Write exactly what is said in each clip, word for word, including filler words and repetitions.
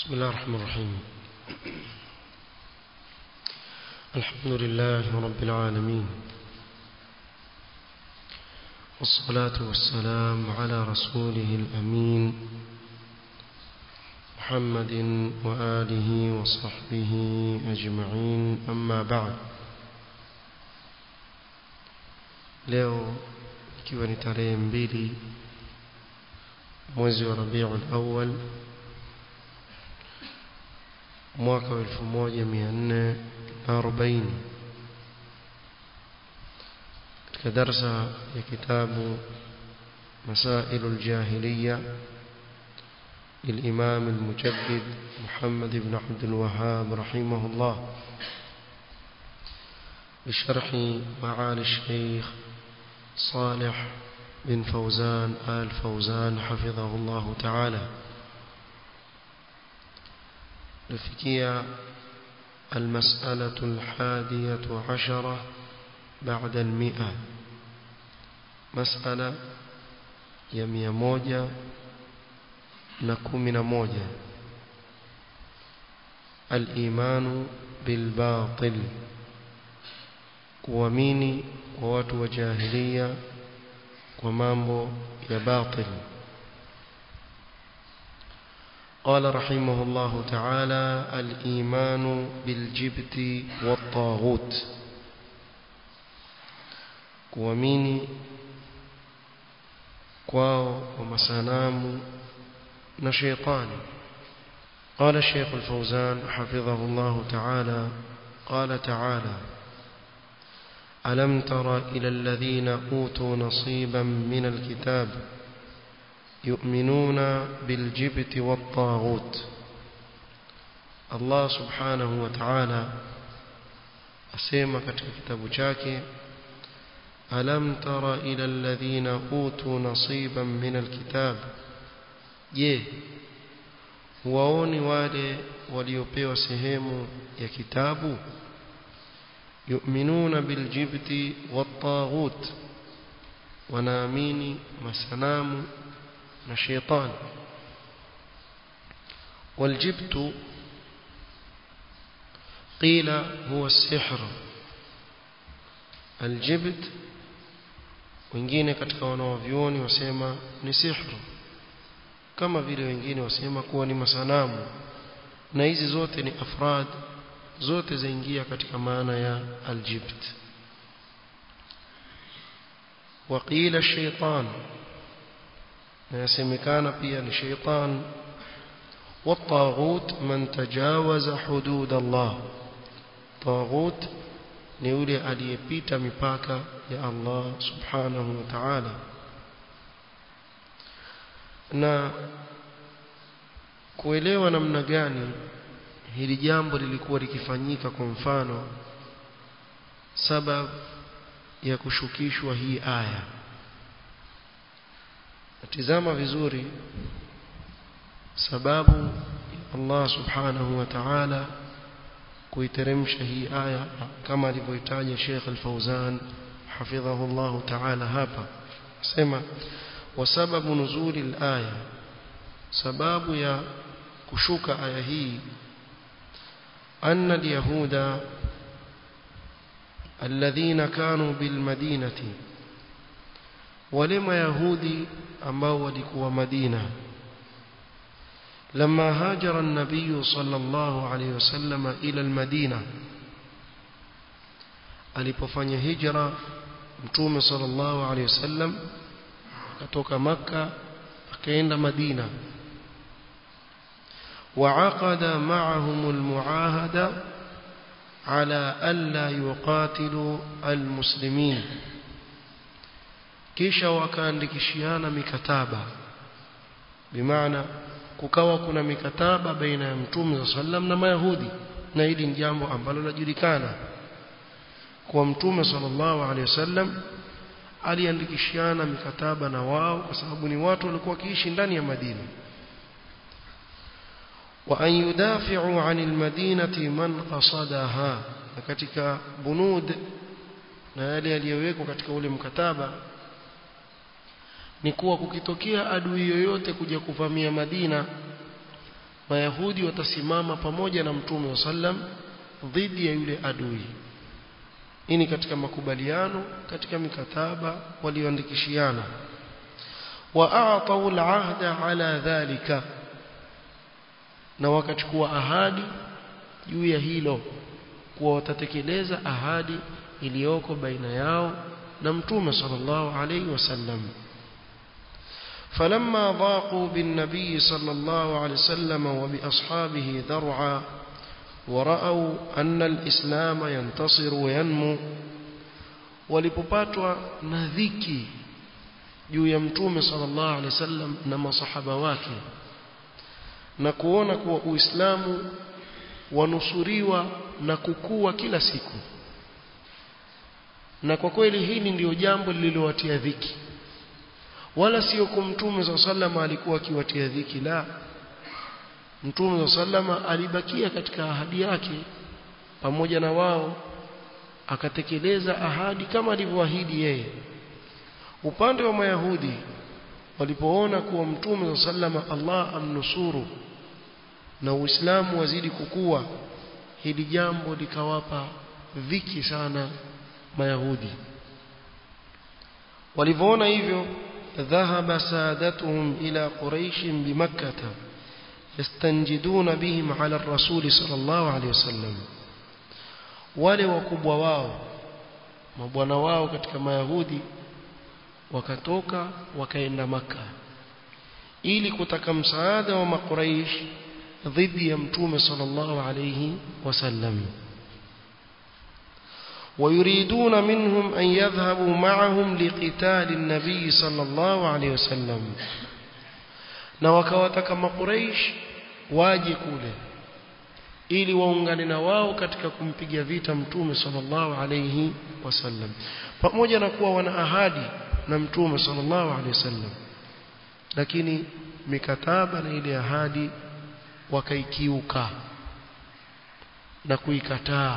بسم الله الرحمن الرحيم. الحمد لله رب العالمين، والصلاة والسلام على رسوله الأمين محمد وآله وصحبه أجمعين، أما بعد. leo ikiwa ni tarehe mbili mwezi wa Rabiul Awwal mwaka wa elfu moja mia nne na arobaini, katika darasa ya kitabu Masailul Jahiliya للإمام المجدد محمد بن عبد الوهاب رحمه الله بشرح معالي الشيخ صالح بن فوزان آل فوزان حفظه الله تعالى. لفكية المسألة الحادية عشرة بعد المئة، مسألة يمية موجة نكمنا موجة، الإيمان بالباطل، kuamini kwa watu wa jahiliya kwa mambo ya batil. قال رحمه الله تعالى: الإيمان بالجبت والطاغوت، kuamini kwao wa masanamu na shaytani. قال الشيخ الفوزان حفظه الله تعالى: قال تعالى: ألم تر إلى الذين أوتوا نصيبا من الكتاب يؤمنون بالجبت والطاغوت. الله سبحانه وتعالى أسمى katika kitabu chake: ألم تر إلى الذين أوتوا نصيبا من الكتاب، je, waoni wale waliopewa sehemu ya kitabu? يؤمنون بالجبت والطاغوت، wanaamini masanamu na shaytan. والجبت قيل هو السحر. الجبت wengine katika wanaovyuoni wasema ni sihru, kama vile wengine wasema kuwa ni masanamu, na hizi zote ni afrad, zote zaingia katika maana ya aljibt. وقيل الشيطان، يسمكان pia ni shaytan. والطاغوت من تجاوز حدود الله، طاغوت ni yule aliyepita mipaka ya Allah subhanahu wa ta'ala. Na kuelewa namna gani hili jambo lilikuwa likifanyika, kwa mfano sababu ya kushukishwa hii aya, tazama vizuri sababu Allah subhanahu wa ta'ala kuiteremsha hii aya, kama alivyoitaja Sheikh Al-Fawzan hafidhahu Allah ta'ala hapa. Sema wa sababu nuzuli al-aya, sababu ya kushuka aya hii: أن اليهود الذين كانوا بالمدينة، ولما يهودي ambao walikuwa Madina، لما هاجر النبي صلى الله عليه وسلم إلى المدينة، alipofanya hijra mtume sallallahu alayhi wasallam kutoka Makka akaenda Madina. وعقد معهم المعاهدة على ألا يقاتلوا المسلمين، kisha wakaandikishiana mikataba, bimaana kukawa kuna mikataba baina ya mtume sallam na mayahudi. Na hili ni jambo ambalo linajulikana kwa mtume sallallahu alaihi wasallam aliandikishiana mikataba na wao, kwa sababu ni watu walikuwa wakiishi ndani ya Madina. وأن يدافعوا عن المدينة من قصدها، katika bunud na yale yaliyowekwa katika ule mkataba ni kuwa kukitokea adui yoyote kuja kuvamia Madina, mayahudi watasimama pamoja na mtume sallam dhidi ya yule adui. Hii ni katika makubaliano, katika mikataba walioandikishiana. wa a'tau al-'ahda 'ala dhalika, na wakachukua ahadi juu ya hilo kuwa watatekeleza ahadi iliyoko baina yao na mtume sallallahu alayhi wasallam. فلما ضاقوا بالنبي صلى الله عليه وسلم وبأصحابه ذرعا ورأوا أن الإسلام ينتصر وينمو, walipopatwa na dhiki juu ya mtume sallallahu alaihi wasallam na masahaba wake na kuona kuwa Uislamu wanusuriwa na kukua kila siku, na kwa kweli hili ndio jambo lililowatia dhiki, wala sio kwa mtume sallallahu alaihi wasallam alikuwa akiwatia dhiki. La, mtume sallallahu alaihi wasallam alibakia katika ahadi yake pamoja na wao, akatekeleza ahadi kama alivyoahidi yeye. Upande wa Mayahudi walipoona kuwa mtume sallallahu alaihi wasallam Allah amnusuru na Uislamu wazidi kukua, hili jambo likawapa dhiki sana Mayahudi. Walipoona hivyo, ذهب سادتهم إلى قريش بمكة يستنجدون بهم على الرسول صلى الله عليه وسلم. wale wakubwa wao, mabwana wao katika Mayahudi, wakatoka wakaenda Makka ili kutaka msaada wa Makuraish dhidi ya mtume sallallahu alayhi wasallam. ويريدون منهم أن يذهبوا معهم لقتال النبي صلى الله عليه وسلم, na wakawataka Makuraish waje kule ili waungane na wao katika kumpiga vita mtume sallallahu alayhi wasallam, pamoja na kuwa wana ahadi na mtume sallallahu alayhi wasallam, lakini mikataba na ile ahadi wakaikiuka na kuikataa,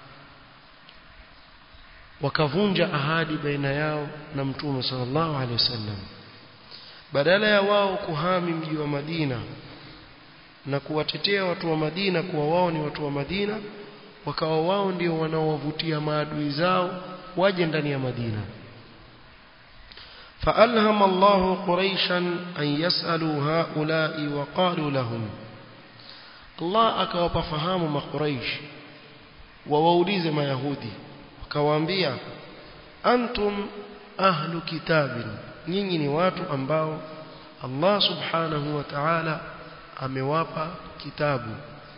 wakavunja ahadi baina yao na mtume sallallahu alayhi wasallam. Badala ya wao kuhami mji wa Madina na kuwatetea watu wa Madina kuwa wao ni watu wa Madina, wakawa wao ndio wanaowavutia maadui zao waje ndani ya Madina. فألهم الله قريشا أن يسألوا هؤلاء وقالوا لهم, Allah akawapafahamu Makuraish wawaulize Mayahudi, wakawaambia, antum ahlu kitabin, nyinyi ni watu ambao Allah subhanahu wa ta'ala amewapa kitabu.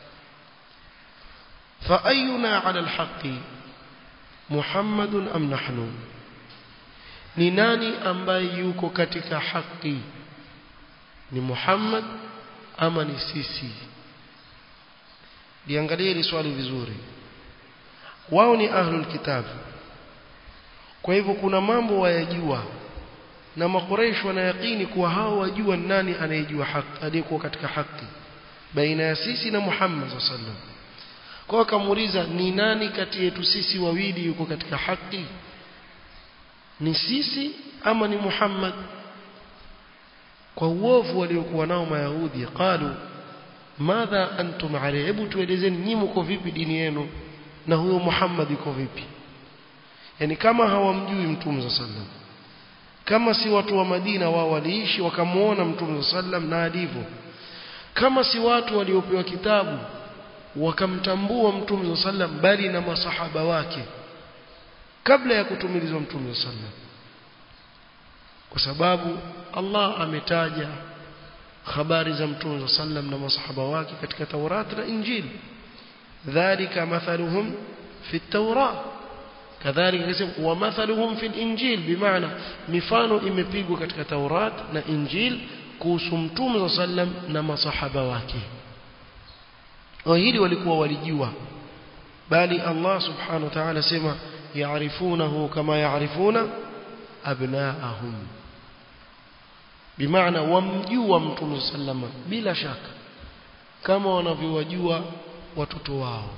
fa ayuna ala alhaqi Muhammadun am nahnu, ni nani ambaye yuko katika haki, ni Muhammad ama ni sisi? Liangalie hili swali vizuri. Wao ni ahlul kitab, kwa hivyo kuna mambo wayajua, na Makuraish wanayakini kuwa hao wajua nani anayejua haki, aliyekuwa katika haki baina ya sisi na Muhammad sallallahu alaihi wasallam. Kwa akamuuliza, ni nani kati yetu sisi wawili yuko katika haki, ni sisi ama ni Muhammad? Kwa uovu waliokuwa nao Mayahudi, qalu madha antum alayhi, hebu tuelezeni nyinyi mko vipi dini yenu na huyo Muhammad yuko vipi? Yani kama hawamjui mtume sallallahu alaihi wasallam, kama si watu wa Madina wao waliishi wakamuona mtume sallallahu alaihi wasallam na alivyo, kama si watu waliopewa kitabu wakamtambua mtume sallallahu alaihi wasallam bali na masahaba wake kabla ya kutumilizwa mtume sallallahu alaihi wasallam, kwa sababu Allah ametaja habari za mtume sallallahu alaihi wasallam na masahaba wake katika Taurat na Injili. dhalika mathaluhum fi at-Taurat kadhalika akasema wa mathaluhum fi al-Injil, bimaana mifano imepigwa katika Taurat na Injil kuhusu mtume sallallahu alaihi wasallam na masahaba wake. Wa hili walikuwa walijua, bali Allah subhanahu wa ta'ala sema ya'rifunahu kama ya'rifuna abna'ahum, bimaana wamjua mtume sallallahu alaihi wasallam bila shaka kama wanavyowajua watoto wao.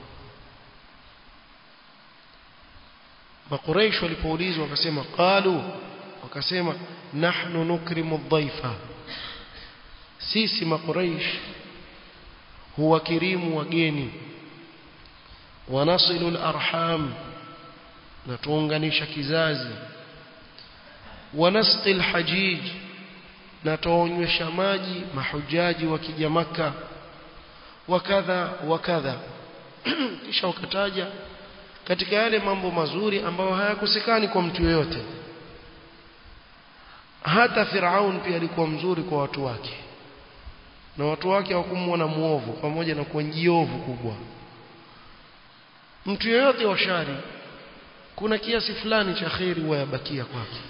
Makuraish walipoulizwa wakasema, qalu, wakasema nahnu nukrimu dhaifa, sisi Makuraish huwa kirimu wageni, wanasilu al-arham, na tuunganisha kizazi, wanasqi al-hajij, na tuonywesha maji mahujaji wakija Makka, wakadha wakadha. Kisha ukataja katika yale mambo mazuri ambayo hayakosekani kwa mtu yoyote. Hata Firaun pia alikuwa mzuri kwa watu wake, na watu wake hawakumuona muovu, pamoja na kuwa jiovu kubwa. Mtu yoyote wa shari kuna kiasi fulani cha khairi wayabakia kwake.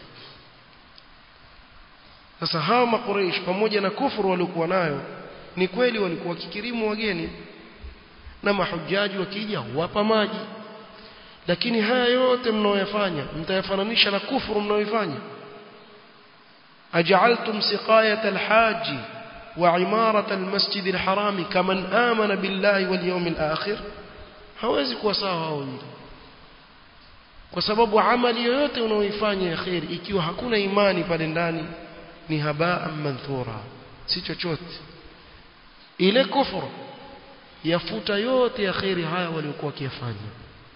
Sasa hao Makuraish pamoja na kufuru waliokuwa nayo, ni kweli walikuwa kikirimu wageni, na mahujaji wakija wapa maji, lakini haya yote mnaoyafanya mtayafananisha na kufuru mnaoifanya. aj'altum siqayat al-hajj wa imarat al-masjid al-haram kaman amana billahi wal yawmil akhir. hawezi kuwa sawa hao, kwa sababu amali yoyote unaoifanya ya khair ikiwa hakuna imani pale ndani ni habaa manthura, si chochote. Ile kufuru yafuta yote ya khairi haya waliokuwa wakifanya.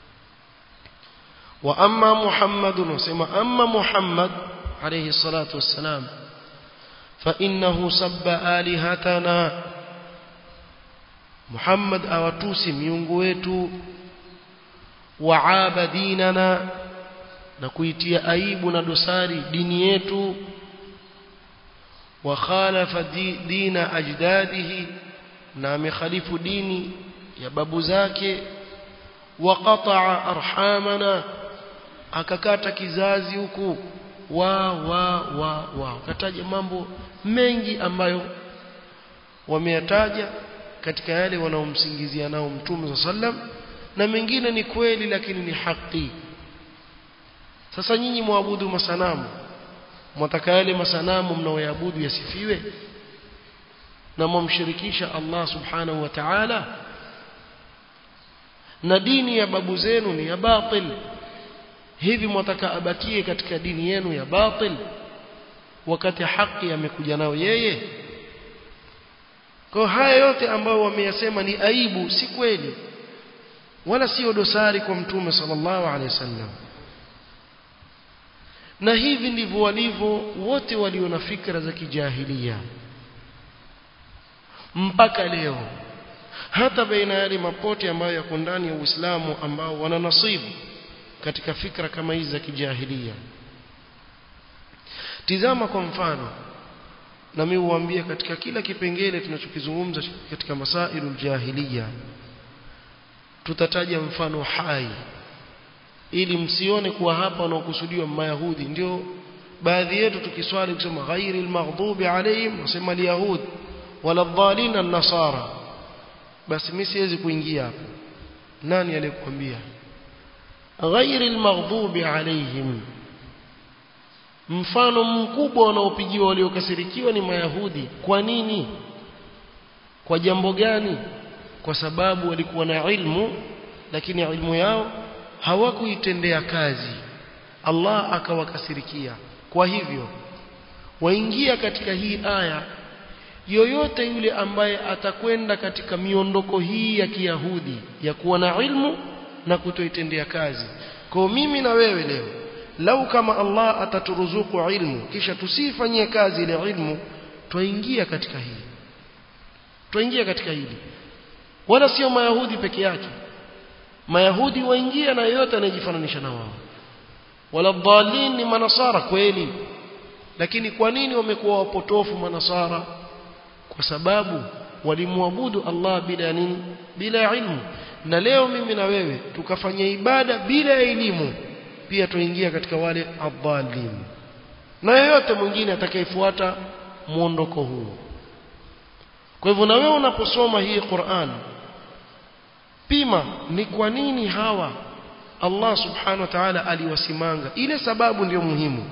Wa amma Muhammadun, wasema amma Muhammad alayhi salatu wassalam, fa innahu sabba alihatana, Muhammad awatusi miungu wetu, wa abadinana, na kuitia aibu na dosari dini yetu, wa khalafa dina ajdadihi, na amekhalifu dini ya babu zake, wa qata'a arhamana, akakata kizazi huku, wa wa wa wa kataja mambo mengi ambayo wameyataja katika yale wanaomsingizia nao Mtume sallam, na mengine ni kweli lakini ni haki. Sasa nyinyi muabudu masanamu, mwataka yale masanamu mnaoyaabudu yasifiwe na mumshirikisha Allah subhanahu wa ta'ala, na dini ya babu zenu ni ya batil. Hivi mwataka abakie katika dini yenu ya batil wakati haki amekuja nao yeye? Kwa haya yote ambayo wameyasema ni aibu, si kweli wala sio dosari kwa Mtume sallallahu alaihi wasallam. Na hivi ndivyo walivyo wote walio na fikra za kijahilia mpaka leo. Hata baina yale mapote ambayo yako ndani ya Uislamu ambao wana nasibu katika fikra kama hizi za kijahilia. Tizama kwa mfano, na mimi huambia katika kila kipengele tunachokizungumza katika masailul jahiliya tutataja mfano hai, ili msione kuwa hapa wanaokusudiwa Mayahudi. Ndio baadhi yetu tukiswali kusema ghairil maghdubi alayhim, nasema al-yahud wala dhalina an-nasara. Basi mimi siwezi kuingia hapo. Nani aliyekwambia ghairil maghdubi alayhim? Mfano mkubwa wanaopigiwa waliokasirikiwa ni Mayahudi. Kwa nini? Kwa jambo gani? Kwa sababu walikuwa na ilmu, lakini ilmu yao hawakuitendea kazi, Allah akawakasirikia. Kwa hivyo waingia katika hii aya, yoyote yule ambaye atakwenda katika miondoko hii ya Kiyahudi ya kuwa na ilmu na kutoitendea kazi. Kwa mimi na wewe leo, lau kama Allah ataturuzuku ilmu kisha tusifanyie kazi ile ilmu, tuingia katika hii tuingia katika hili. Wala sio Mayahudi peke yake, Mayahudi waingia na yote anayejifananisha na wao. Wala dhalin ni manasara kweli, lakini kwa nini wamekuwa wapotofu manasara? Kwa sababu walimwabudu Allah bila nini? Bila ilmu. Na leo mimi na wewe tukafanya ibada bila elimu, pia tuingia katika wale adhalin, na yeyote mwingine atakayefuata muondoko huu. Kwa hivyo na wewe unaposoma hii Qur'an, pima ni kwa nini hawa Allah subhanahu wa ta'ala aliwasimanga. Ile sababu ndio muhimu.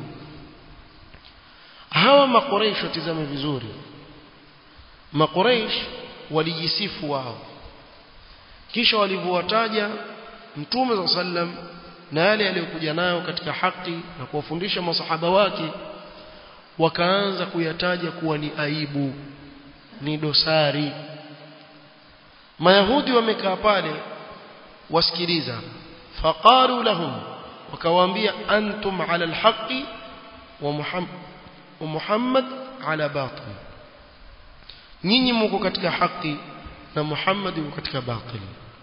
Hawa Makuraish, tazame vizuri, Makuraish walijisifu wao, kisha walivyowataja Mtume sallam na yale aliyokuja nayo katika haki na kuwafundisha masahaba wake, wakaanza kuyataja kuwa ni aibu, ni dosari. mayahudi wamekaa pale wasikiliza faqalu lahum wakawaambia antum ala alhaqi wa muhammad wa muhammad ala batil nyinyi mko katika haki na Muhammad yuko katika batil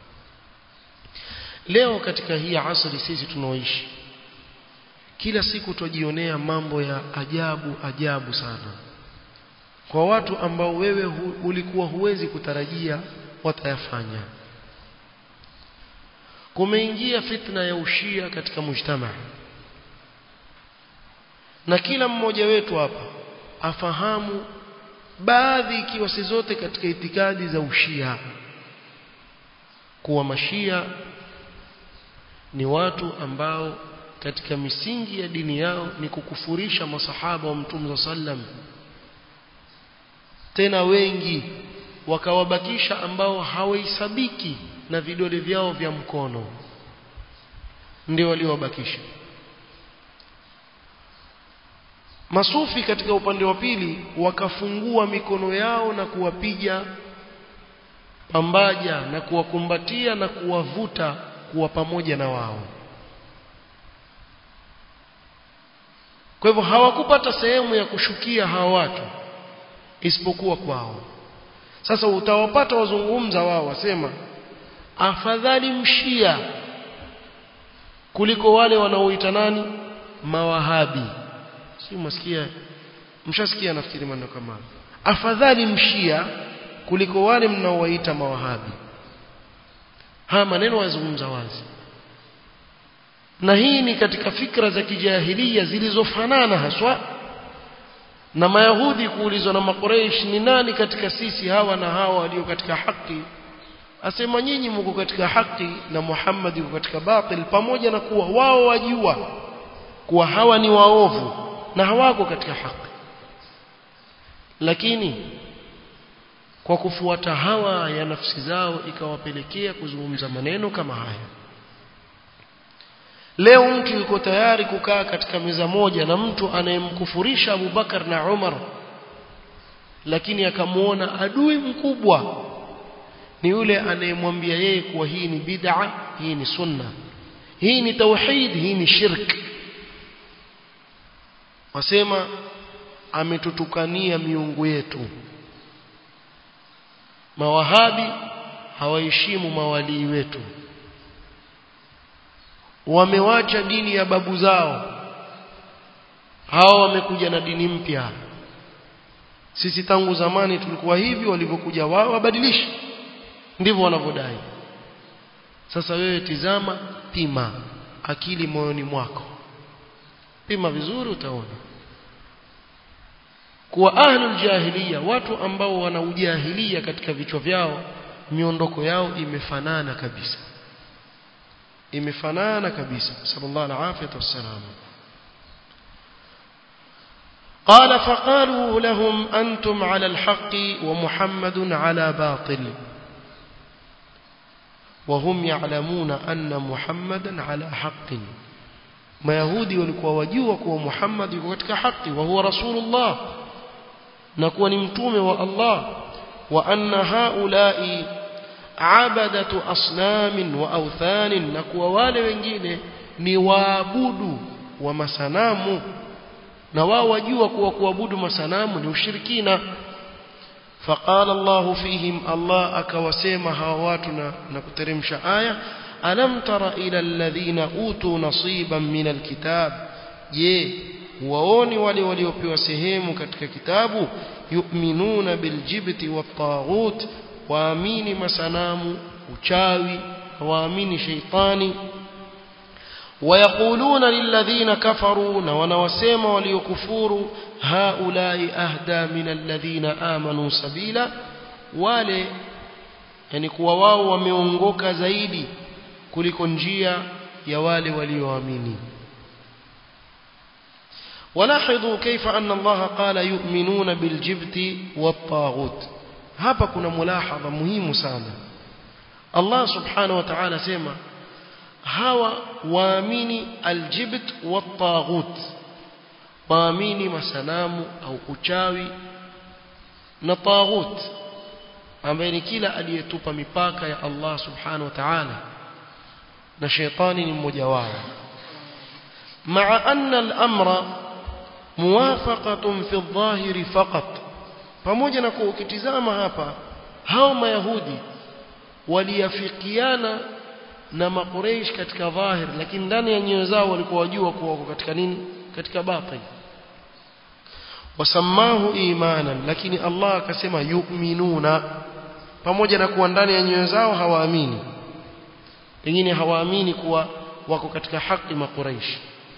leo katika hii asri sisi tunaoishi kila siku tujionea mambo ya ajabu ajabu sana kwa watu ambao wewe hu, ulikuwa huwezi kutarajia watayafanya kumeingia fitna ya ushia katika mujtamaa na kila mmoja wetu hapa afahamu baadhi ikiwa si zote katika itikadi za ushia kuwa mashia ni watu ambao katika misingi ya dini yao ni kukufurisha masahaba wa Mtume sallam tena wengi wakawabakisha ambao hawahesabiki na vidole vyao vya mkono ndio waliowabakisha masufi katika upande wa pili wakafungua mikono yao na kuwapiga pambaja na kuwakumbatia na kuwavuta kuwa pamoja na wao kwa hivyo hawakupata sehemu ya kushukia hawa watu isipokuwa kwao sasa utawapata wazungumza wao wasema afadhali mshia kuliko wale wanaoita nani mawahabi si msikia mshasikia nafikiri maneno kama afadhali mshia kuliko wale mnaowaita mawahabi haya maneno wazungumza wazi na hii ni katika fikra za kijahilia zilizofanana haswa na mayahudi kuulizwa na makuraish ni nani katika sisi hawa na hawa walio katika haki asema nyinyi mko katika haki na Muhammad yuko katika batil pamoja na kuwa wao wajua kuwa hawa ni waovu na hawako katika haki lakini kwa kufuata hawa ya nafsi zao ikawapelekea kuzungumza maneno kama haya leo mtu yuko tayari kukaa katika meza moja na mtu anayemkufurisha Abu Bakar na Umar lakini akamuona adui mkubwa ni yule anayemwambia yeye kuwa hii ni bid'a hii ni sunna hii ni tauhid hii ni shirk wasema ametutukania miungu yetu mawahabi hawaheshimu mawalii wetu wamewacha dini ya babu zao hao wamekuja na dini mpya sisi tangu zamani tulikuwa hivi walivyokuja wao wabadilisha ndivyo wanavyodai sasa wewe tizama pima akili moyoni mwako pima vizuri utaona kuwa ahlul jahiliya watu ambao wana ujahilia katika vichwa vyao miondoko yao imefanana kabisa imefanana kabisa sallallahu alaihi wasallam قال فقالوا لهم أنتم على الحق ومحمد على باطل وهم يعلمون أن محمدا على حق ما يهودي walikuwa wajua kuwa Muhammad yuko katika haki wa huwa rasulullah na kuwa ni mtume wa Allah wa anna haula'i abadatu asnamin wa awthanin na kuwa wale wengine ni waabudu wa masanamu na wao wajua kuwa kuabudu masanamu ni ushirikina faqala Allah fihim Allah akawasema hawa watu na, na kuteremsha aya alam tara ila alladhina utu nasiban min alkitab je waoni wale waliopewa sehemu katika kitabu yu'minuna biljibti wattaghut waamini masanamu uchawi waamini shaitani ويقولون للذين كفروا ونوسما وليكفروا هؤلاء أهدى من الذين آمنوا سبيلا wale yani kuwa wao wameongoka zaidi kuliko njia ya wale walioamini walahidu kaifa anna Allah qala yu'minuna biljibti wattaghut hapa kuna mulahadha muhimu sana Allah subhanahu wa ta'ala sema hawa waamini aljibt wattaghut waamini masanamu au uchawi na taghut ambaye ni kila aliyetupa mipaka ya Allah subhanahu wa ta'ala, na shetani ni mmoja wao. Ma'a anna al-amra muwafaqatun fi adh-dhahiri faqat, pamoja na ukitizama hapa hao mayahudi waliafikiana na makureish katika dhahir, lakini ndani ya nyoyo zao walikuwa wajua kuwa wako katika nini, katika batil. Wasamahu imanan, lakini Allah akasema yu'minuna, pamoja na kuwa ndani ya nyoyo zao hawaamini, wengine hawaamini kuwa wako katika haki makureish.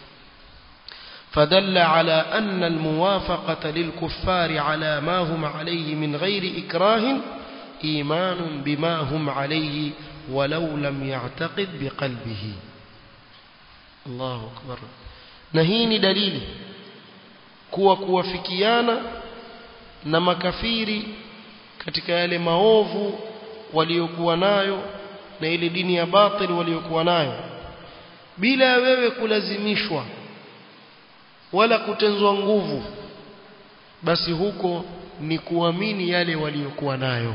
فدل على أن الموافقة للكفار على ما هم عليه من غير إكراه إيمان بما هم عليه ولو لم يعتقد بقلبه. الله أكبر. نهيني دليل kuwa kuwafikiana na makafiri katika yale maovu waliokuwa nayo na ile dini ya batil waliokuwa nayo, bila wewe kulazimishwa wala kutenzwa nguvu, basi huko ni kuamini yale waliokuwa nayo.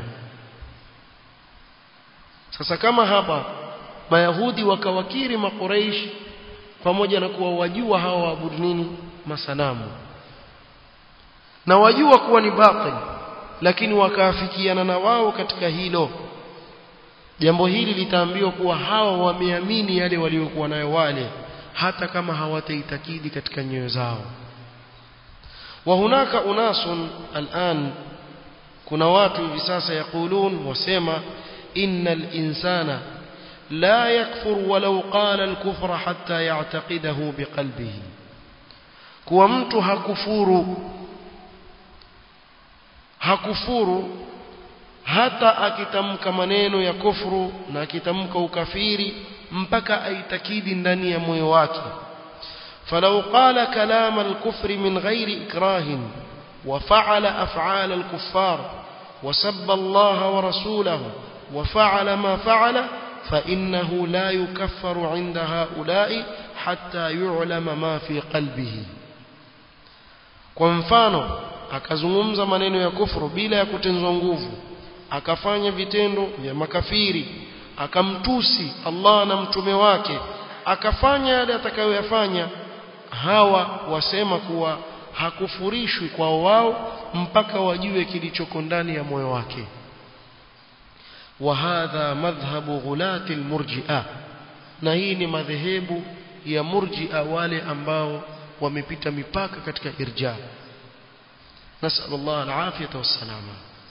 Sasa kama hapa Mayahudi wakawakiri Makuraish pamoja na kuwa wajua hawa waabudu nini, masanamu, na wajua kuwa ni batil, lakini wakaafikiana na wao katika hilo, jambo hili litaambiwa kuwa hawa wameamini yale waliokuwa nayo wale, hata kama hawataitakidi katika nyoyo zao. Wa hunaka unasun al'an, kuna watu hivi sasa yakulun, wasema innal insana la yakfur walau qala al-kufra hatta ya'taqidahu biqalbihi, kuwa mtu hakufuru hakufuru hata akitamka maneno ya kufuru na akitamka ukafiri mpaka aitakidi ndani ya moyo wake. falau qala kalama al-kufri min ghairi ikrahin wa fa'ala af'ala al-kuffar wa sabba Allah wa rasulahu wa fa'ala ma fa'ala fa innahu la yukaffaru 'inda ha'ula'i hatta yu'lama ma fi qalbihi. Kwa mfano akazungumza maneno ya kufuru bila ya kutenzwa nguvu, akafanya vitendo vya makafiri, akamtusi Allah na mtume wake, akafanya yale atakayoyafanya, hawa wasema kuwa hakufurishwi kwa wao mpaka wajue kilichoko ndani ya moyo wake. Wa hadha madhhabu ghulati almurji'a, na hii ni madhehebu ya murji'a, wale ambao wamepita mipaka katika irja. Nasallallahu alafiyata wassalama.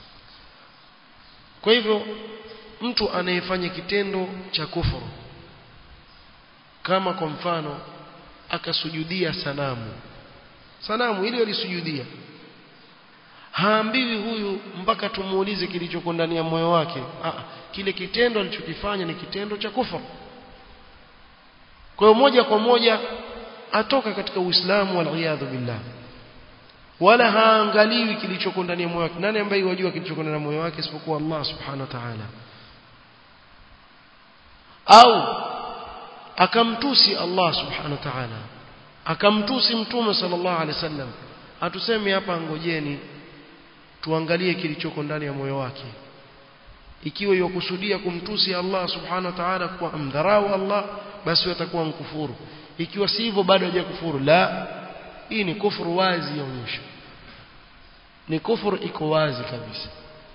Kwa hivyo mtu anayefanya kitendo cha kufuru, kama kwa mfano akasujudia sanamu, sanamu ile alisujudia, haambiwi huyu mpaka tumuulize kilichoko ndani ya moyo wake. Ah, kile kitendo alichokifanya ni kitendo cha kufuru. Kwa hiyo moja kwa moja atoka katika Uislamu, wal iyadhu billah, wala haangaliwi kilichoko ndani ya moyo wake. Nani ambaye yajua kilichoko ndani ya moyo wake isipokuwa Allah subhanahu wa ta'ala? Au akamtusi Allah subhanahu wa ta'ala, akamtusi mtume sallallahu alaihi wasallam, atuseme hapa ngojeni tuangalie kilichoko ndani ya moyo wake. Ikiwa yokusudia kumtusi Allah subhanahu wa ta'ala kwa amdharau Allah, basi atakuwa mkufuru. Ikiwa si hivyo bado hajakufuru. La, hii ni kufuru wazi, yaonyesha ni kufuru iko wazi kabisa.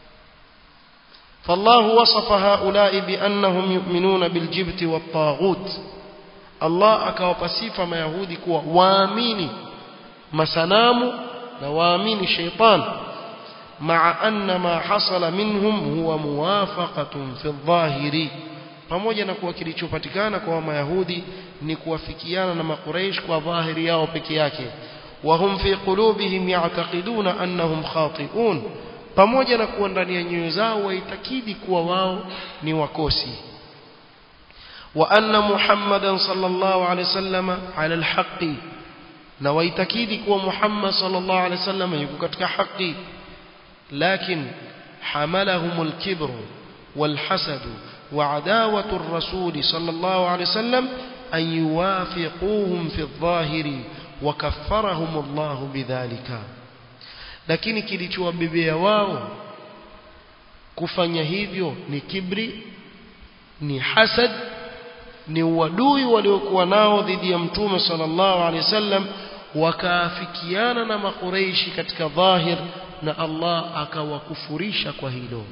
فالله وصف هؤلاء بأنهم يؤمنون بالجبت والطاغوت. الله akawapa sifa mayahudi kuwa waamini masanamu na waamini shaytan, مع أن ما حصل منهم هو موافقة في الظاهر, pamoja na kuwa kilichopatikana kwa mayahudi ni kuwafikiana na makuraish kwa dhahiri yao peke yake. وهم في قلوبهم يعتقدون أنهم خاطئون, pamoja na kuwa ndani ya nyoyo zao waitakidi kuwa wao ni wakosi. wa anna Muhammadan sallallahu alaihi wasallam ala alhaqi, na waitakidi kuwa Muhammad sallallahu alaihi wasallam yuko katika haki. lakin hamalahum alkibru walhasad wa adawatu ar-rasul sallallahu alaihi wasallam an yuwafiquhum fi adh-dhahiri wa kaffarahum Allah bidhalika. Lakini kilichowabebea wao kufanya hivyo ni kibri, ni hasad, ni uadui waliokuwa nao dhidi ya mtume sallallahu alaihi wasallam, wakaafikiana na makureishi katika dhahir na Allah akawakufurisha kwa hilo.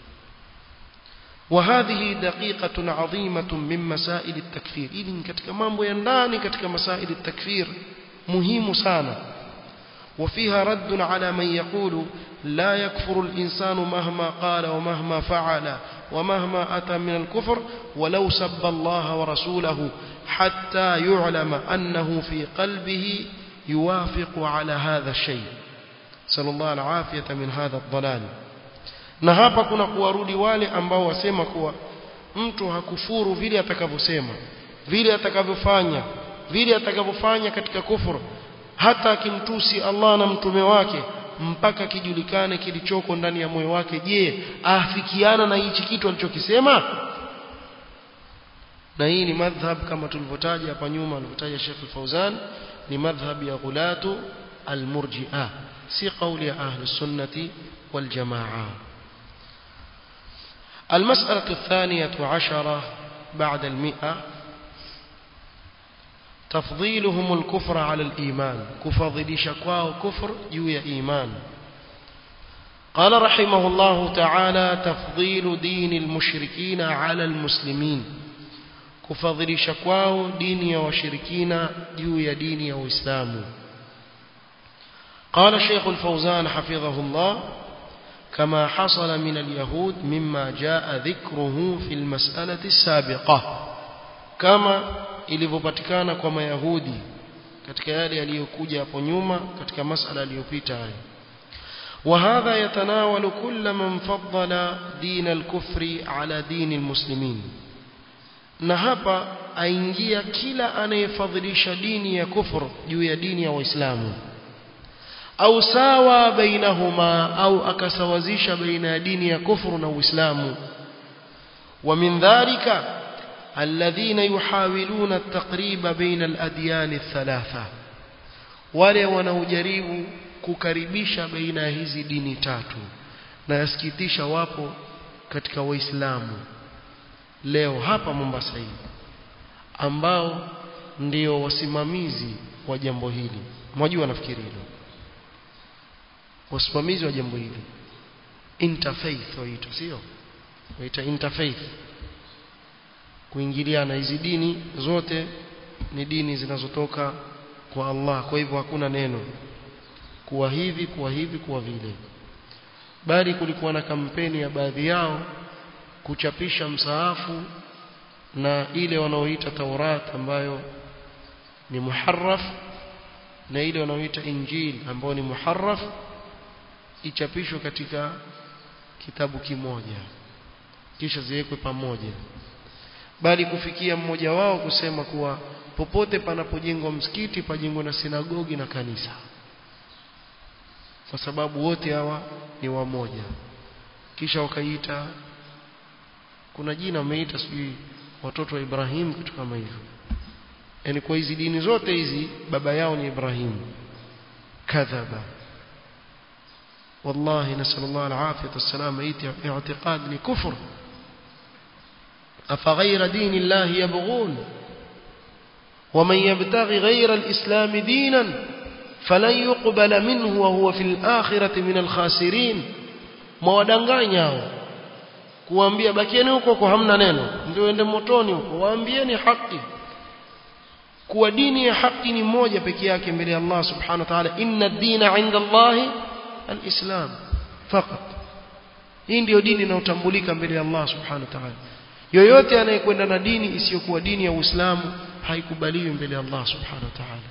وهذه دقيقة عظيمة من مسائل التكفير. إذن katika mambo ya ndani katika masail التكفير muhimu sana. وفيها رد على من يقول لا يكفر الإنسان مهما قال ومهما فعل ومهما أتى من الكفر ولو سب الله ورسوله حتى يعلم أنه في قلبه يوافق على هذا الشيء. صلى الله العافية من هذا الضلال. na hapa kuna kuwarudi wale ambao wasema kuwa mtu hakufuru vile atakavyosema, vile atakavyofanya, vile atakavyofanya katika kufuru, hata akimtusi Allah na mtume wake mpaka kijulikane kilichoko ndani ya moyo wake. Je, afikiana na hichi kitu alichokisema? Na hii ni madhhab kama tulivyotaja hapa nyuma, alivyotaja Sheikh Al-Fauzan, ni madhhab ya ghulatu al-murji'ah, si kauli ya ahli sunnati wal jamaa. المسألة الثانية عشرة بعد المئة تفضيلهم الكفر على الإيمان، كفضل شكواه كفر جوي إيمان. قال رحمه الله تعالى تفضيل دين المشركين على المسلمين، كفضل شكواه دين وشركين جوي دين وإسلام. قال شيخ الفوزان حفظه الله كما حصل من اليهود مما جاء ذكره في المسألة السابقة، كما ilivyopatikana kwa mayahudi katika yale yaliyokuja hapo nyuma katika masala iliyopita haya. وهذا يتناول كل من فضل دين الكفر على دين المسلمين. na hapa aingia kila anayefadhilisha dini ya kufuru juu ya dini ya Waislamu, au sawa bainahuma, au akasawazisha baina ya dini ya kufuru na Uislamu. wa min dhalika alladhina yuhawiluna at-taqrib baina al-adyan ath-thalatha, wale wanaojaribu kukaribisha baina hizi dini tatu. Na yasikitisha wapo katika Waislamu leo hapa Mombasa hii ambao ndio wasimamizi wa jambo hili. Mwajua nafikiri hilo, wasimamizi wa jambo hili interfaith waita, sio waita interfaith, kuingiliana. Hizi dini zote ni dini zinazotoka kwa Allah, kwa hivyo hakuna neno kuwa hivi kuwa hivi kuwa vile. Bali kulikuwa na kampeni ya baadhi yao kuchapisha msaafu na ile wanaoita Taurat ambayo ni muharraf, na ile wanaoita Injil ambayo ni muharraf, ichapishwe katika kitabu kimoja kisha ziwekwe pamoja. Bali kufikia mmoja wao kusema kuwa popote panapojengwa msikiti pajengwe na sinagogi na kanisa, kwa sababu wote hawa ni wamoja. Kisha wakaita, kuna jina wameita sijui watoto wa Ibrahim, kitu kama hivyo. Yani kwa hizi dini zote hizi baba yao ni Ibrahim. Kadhaba wallahi, nasallallahu alafiyata wassalam. i'tiqad ni kufur. أفغير دين الله يبغون ومن يبتغي غير الإسلام دينا فلن يقبل منه وهو في الآخرة من الخاسرين. mwadanganya hao kuambia bakieni huko kwa hamna neno ndio ende motoni huko. Waambieni haki, kuwa dini ya haki ni moja pekee yake mbele ya Allah subhanahu wa ta'ala. inna ad-dina 'inda Allahi al-islam faqat. Hii ndio dini inayotambulika mbele ya Allah subhanahu wa ta'ala. Yoyote anayekwenda na dini isiyokuwa dini ya Uislamu haikubaliwi mbele ya Allah subhanahu wa ta'ala.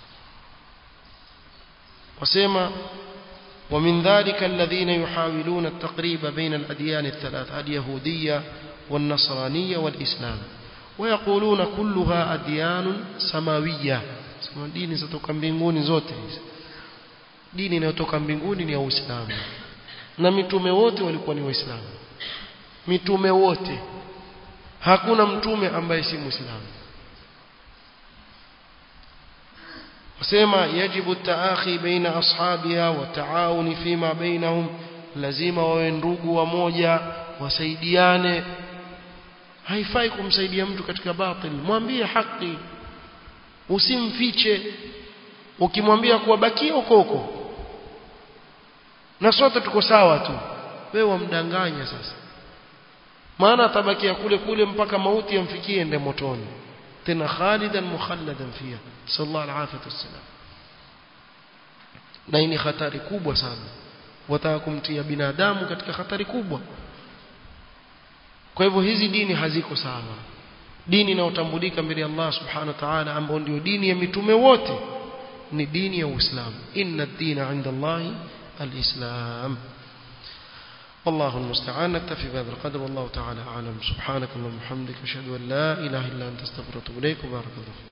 wasema ومن ذلك الذين يحاولون التقريب بين الأديان الثلاث، اليهودية والنصرانية والإسلام، ويقولون كلها أديان سماوية. دين zitoka mbinguni zote hizi. Dini inayotoka mbinguni ni ya Uislamu, na mitume wote walikuwa ni Waislamu. Mitume wote, hakuna mtume ambaye si Muislamu. wasema yajibu at-ta'akhi baina ashabiha wa ta'awuni fima bainahum lazima wawe ndugu wamoja wasaidiane. Haifai kumsaidia mtu katika batil, mwambie haki, usimfiche. Ukimwambia kuwa bakia huko huko na sote tuko sawa tu, wewe wamdanganya sasa, maana atabakia kule kule mpaka mauti yamfikie ende motoni, tena khalidan mukhalladan fiha, sallallahu alaihi wasallam. Na ni hatari kubwa sana, wataka kumtia binadamu katika hatari kubwa. Kwa hivyo hizi dini haziko sawa. Dini inayotambulika mbele ya Allah subhanahu wa ta'ala, ambayo ndio dini ya mitume wote, ni dini ya Uislamu. Inna ad-dina 'inda Allahi al-Islam. والله المستعان. نكتفي بهذا القدر والله تعالى أعلم. سبحانك اللهم وبحمدك أشهد أن لا إله إلا أنت أستغفرك وأتوب إليك. وبارك الله.